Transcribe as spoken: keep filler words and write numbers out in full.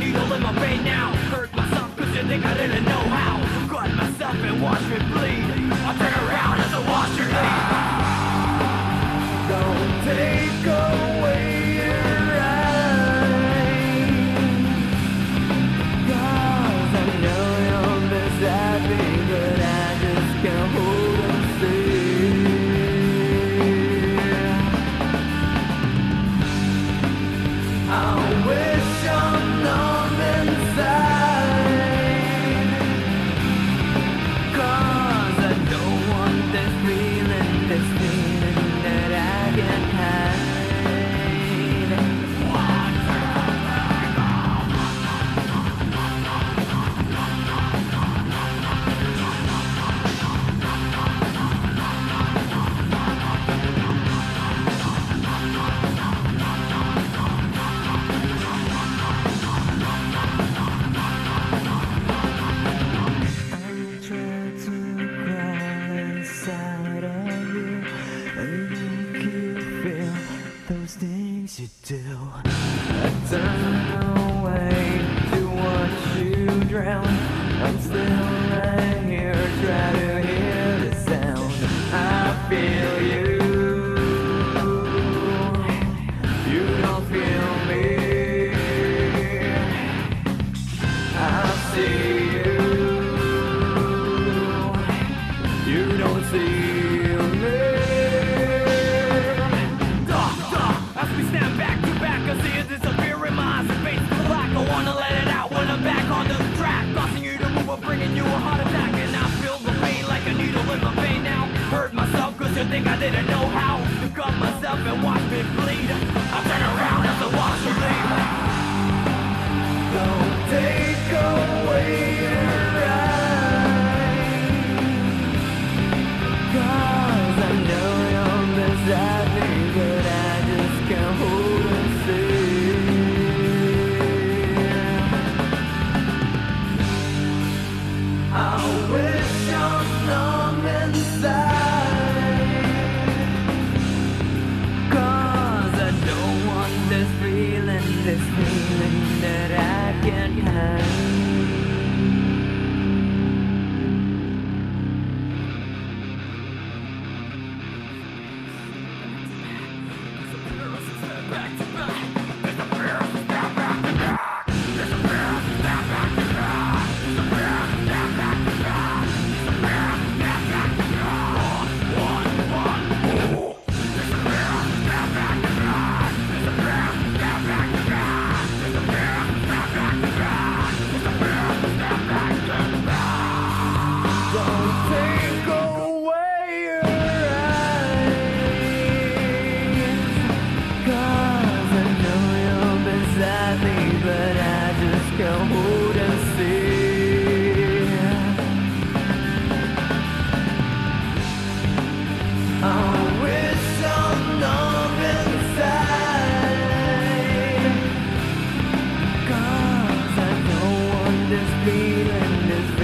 needle in my vein now. Hurt myself cause you think I didn't know how. Cut myself and watch me bleed. I'll turn around as I watch you leave. Don't take away your eyes, cause I know you're this happy, but I just can't hold and see. I wish I'm numb inside, cause I don't want this feeling, this feeling that I can't hide. Those things you do, I turn away to watch you drown. I'm still right here, try to hear the sound. I feel you, you don't feel me. I see you, you don't see me. I see it disappear in my eyes and face black. I wanna let it out when I'm back on the track. Causing you to move, I'm bringing you a heart attack. And I feel the pain like a needle in my vein now. Hurt myself cause you think I didn't know how to cut myself and watch me bleed. I turn around as I watch you leave. Don't take away your eyes, cause I know you're beside me, but I just can't hold it. I wish I'm numb inside, cause I don't want this feeling, this feeling that I can't hide. Back to back. But I just can't hold and see. I wish I'm numb inside, cause I don't want this feeling, this